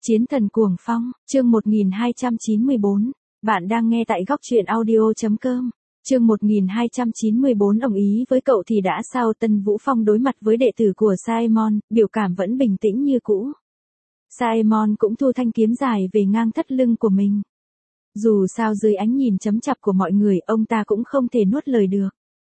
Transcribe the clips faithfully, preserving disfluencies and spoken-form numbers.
Chiến thần cuồng phong, chương một nghìn hai trăm chín mươi bốn. Bạn đang nghe tại góc truyện audio chấm com. Chương một nghìn hai trăm chín mươi bốn đồng ý với cậu thì đã sao? Tân Vũ Phong đối mặt với đệ tử của Simon, biểu cảm vẫn bình tĩnh như cũ. Simon cũng thu thanh kiếm dài về ngang thắt lưng của mình. Dù sao dưới ánh nhìn chấm chặp của mọi người, ông ta cũng không thể nuốt lời được.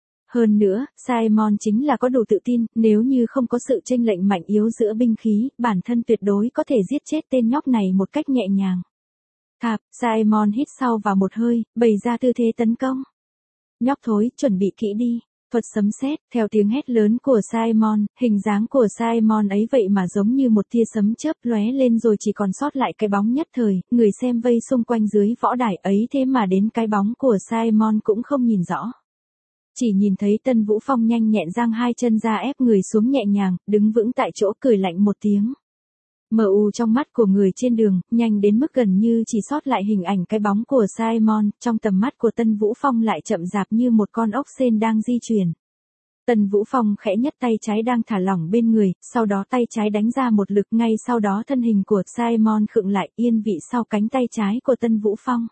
Hơn nữa, Simon chính là có đủ tự tin, nếu như không có sự chênh lệch mạnh yếu giữa binh khí, bản thân tuyệt đối có thể giết chết tên nhóc này một cách nhẹ nhàng. Thạp, Simon hít sâu vào một hơi, bày ra tư thế tấn công. Nhóc thối, chuẩn bị kỹ đi. Thuật sấm sét, theo tiếng hét lớn của Simon, hình dáng của Simon ấy vậy mà giống như một tia sấm chớp lóe lên rồi chỉ còn sót lại cái bóng nhất thời, người xem vây xung quanh dưới võ đài ấy thế mà đến cái bóng của Simon cũng không nhìn rõ. Chỉ nhìn thấy Tân Vũ Phong nhanh nhẹn giang hai chân ra ép người xuống nhẹ nhàng, đứng vững tại chỗ cười lạnh một tiếng. Mờ u trong mắt của người trên đường, nhanh đến mức gần như chỉ sót lại hình ảnh cái bóng của Simon, trong tầm mắt của Tân Vũ Phong lại chậm rạp như một con ốc sên đang di chuyển. Tân Vũ Phong khẽ nhấc tay trái đang thả lỏng bên người, sau đó tay trái đánh ra một lực, ngay sau đó thân hình của Simon khựng lại yên vị sau cánh tay trái của Tân Vũ Phong.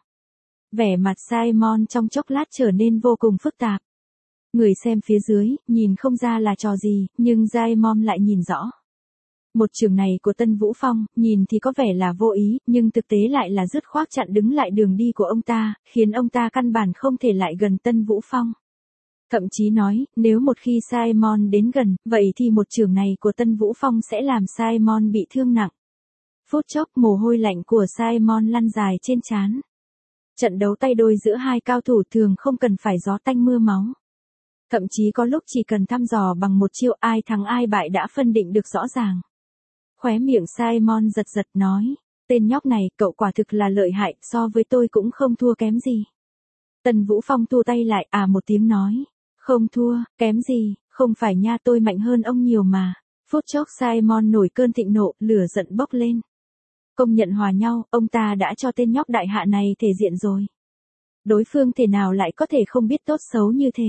Vẻ mặt Simon trong chốc lát trở nên vô cùng phức tạp. Người xem phía dưới, nhìn không ra là trò gì, nhưng Simon lại nhìn rõ. Một trường này của Tân Vũ Phong, nhìn thì có vẻ là vô ý, nhưng thực tế lại là dứt khoát chặn đứng lại đường đi của ông ta, khiến ông ta căn bản không thể lại gần Tân Vũ Phong. Thậm chí nói, nếu một khi Simon đến gần, vậy thì một trường này của Tân Vũ Phong sẽ làm Simon bị thương nặng. Phút chốc mồ hôi lạnh của Simon lăn dài trên trán. Trận đấu tay đôi giữa hai cao thủ thường không cần phải gió tanh mưa máu. Thậm chí có lúc chỉ cần thăm dò bằng một chiêu ai thắng ai bại đã phân định được rõ ràng. Khóe miệng Simon giật giật nói, tên nhóc này, cậu quả thực là lợi hại, so với tôi cũng không thua kém gì. Tần Vũ Phong thu tay lại, à một tiếng nói, không thua, kém gì, không phải nha, tôi mạnh hơn ông nhiều mà. Phút chốc Simon nổi cơn thịnh nộ, lửa giận bốc lên. Công nhận hòa nhau, ông ta đã cho tên nhóc đại hạ này thể diện rồi. Đối phương thể nào lại có thể không biết tốt xấu như thế.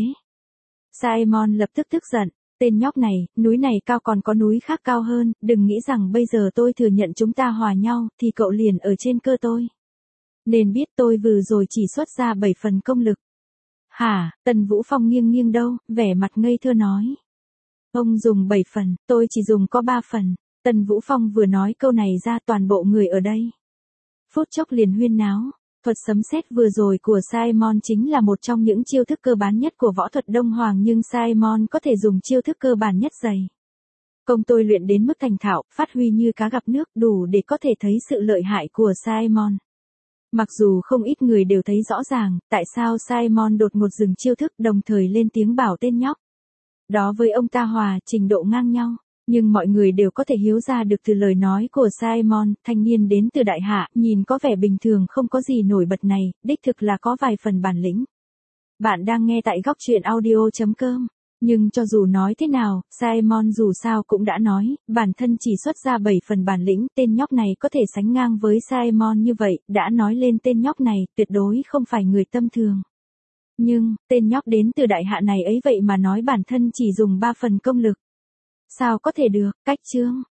Simon lập tức tức giận, tên nhóc này, núi này cao còn có núi khác cao hơn, đừng nghĩ rằng bây giờ tôi thừa nhận chúng ta hòa nhau, thì cậu liền ở trên cơ tôi. Nên biết tôi vừa rồi chỉ xuất ra bảy phần công lực. Hả, Tần Vũ Phong nghiêng nghiêng đâu, vẻ mặt ngây thơ nói. Ông dùng bảy phần, tôi chỉ dùng có ba phần. Tần Vũ Phong vừa nói câu này ra toàn bộ người ở đây. Phút chốc liền huyên náo. Thuật sấm sét vừa rồi của Simon chính là một trong những chiêu thức cơ bản nhất của võ thuật Đông Hoàng, nhưng Simon có thể dùng chiêu thức cơ bản nhất dày. Công tôi luyện đến mức thành thạo, phát huy như cá gặp nước, đủ để có thể thấy sự lợi hại của Simon. Mặc dù không ít người đều thấy rõ ràng, tại sao Simon đột ngột dừng chiêu thức đồng thời lên tiếng bảo tên nhóc. Đó với ông ta hòa, trình độ ngang nhau. Nhưng mọi người đều có thể hiểu ra được từ lời nói của Simon, thanh niên đến từ đại hạ, nhìn có vẻ bình thường không có gì nổi bật này, đích thực là có vài phần bản lĩnh. Bạn đang nghe tại góc truyện audio chấm com. Nhưng cho dù nói thế nào, Simon dù sao cũng đã nói, bản thân chỉ xuất ra bảy phần bản lĩnh, tên nhóc này có thể sánh ngang với Simon như vậy, đã nói lên tên nhóc này, tuyệt đối không phải người tâm thường. Nhưng, tên nhóc đến từ đại hạ này ấy vậy mà nói bản thân chỉ dùng ba phần công lực. Sao có thể được, cách chương.